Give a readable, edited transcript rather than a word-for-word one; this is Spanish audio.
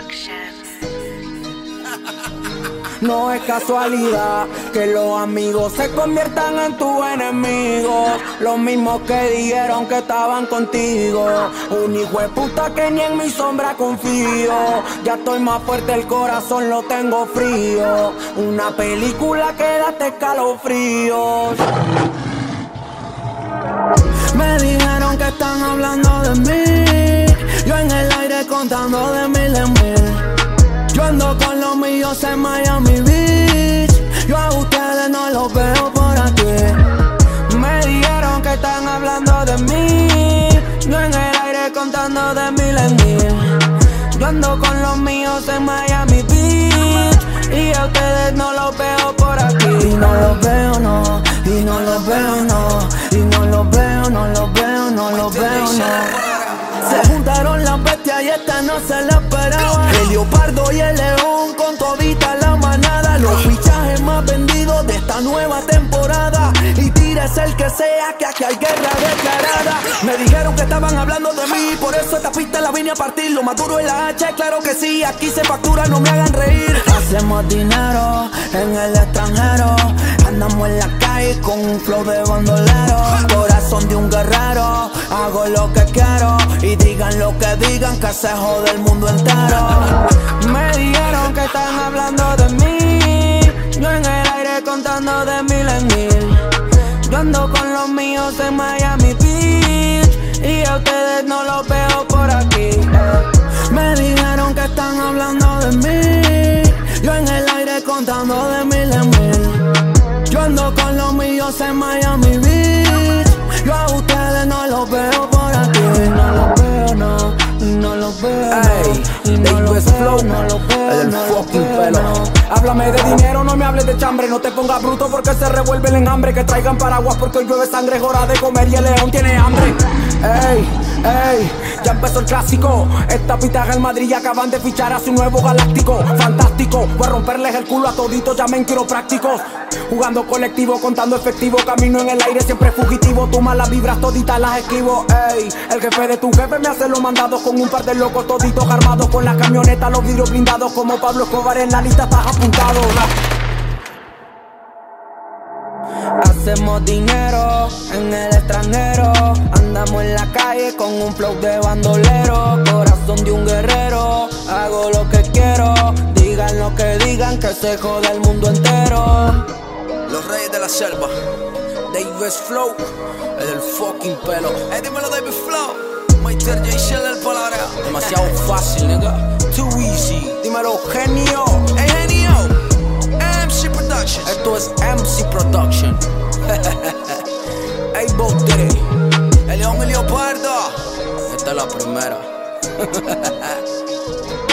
Productions. No es casualidad que los amigos se conviertan en tus enemigos. Los mismos que dijeron que estaban contigo. Un hijo de puta que ni en mi sombra confío. Ya estoy más fuerte, el corazón lo tengo frío. Una película que da escalofríos. Me dijeron que están hablando de mí. Yo en el aire contando de mil en mil. Yo ando con los míos en Miami Beach. Yo a ustedes no los veo por aquí. Me dijeron que están hablando de mí. Yo en el aire contando de mil en mil. Yo ando con los míos en Miami Beach. Y a ustedes no los veo por aquí. Y no los veo, no. Y no los veo, no. Y no los veo, no los veo, no los veo, no. Se juntaron las bestias y esta no se la esperaba. El leopardo y el león con todita la manada. Los fichajes más vendidos de esta nueva temporada. Y tires el que sea, que aquí hay guerra declarada. Me dijeron que estaban hablando de mí, por eso esta pista la vine a partir. Lo más duro es la H, claro que sí, aquí se factura, no me hagan reír. Hacemos dinero en el extranjero. Andamos en la calle con un flow de bandolero. Corazón de un guerrero, hago lo que quiero. Y digan lo que digan, que se jode el mundo entero. Me dijeron que están hablando de mí. Yo en el aire contando de mil en mil. Yo ando con los míos en Miami Beach. Y a ustedes no los veo por aquí. Me dijeron que están hablando de mí. Yo en el aire contando de mil en mil. Yo ando con los míos en Miami Beach. Yo a ustedes no los veo por aquí. No los veo, no, no los veo. Ey, no los veo, no los veo, el no fucking pelo. Háblame de dinero, no me hables de chambre. No te pongas bruto porque se revuelve el enjambre. Que traigan paraguas porque hoy llueve sangre. Es hora de comer y el león tiene hambre. Ey, ey, ya empezó el clásico. Esta pita el Madrid y acaban de fichar a su nuevo galáctico. Fantástico, voy a romperles el culo a toditos, llamen quiroprácticos. Jugando colectivo, contando efectivo. Camino en el aire, siempre fugitivo. Tú malas vibras, toditas las esquivo. Ey, el jefe de tu jefe me hace los mandados. Con un par de locos toditos armados. Con la camioneta, los vidrios blindados. Como Pablo Escobar en la lista estás apuntado. Hacemos dinero en el extranjero. Andamos en la calle con un flow de bandolero. Corazón de un guerrero, hago lo que quiero. Digan lo que digan, que se jode el mundo entero. Los reyes de la selva, Davis Flow, el del fucking pelo. Dímelo David Flow, Maiter J. Shell el palabra. Demasiado fácil, nigga, too easy. Dímelo, genio. Hey, genio, MC Production. Esto es MC Production. Hey, Botere, el león y leopardo. Esta es la primera.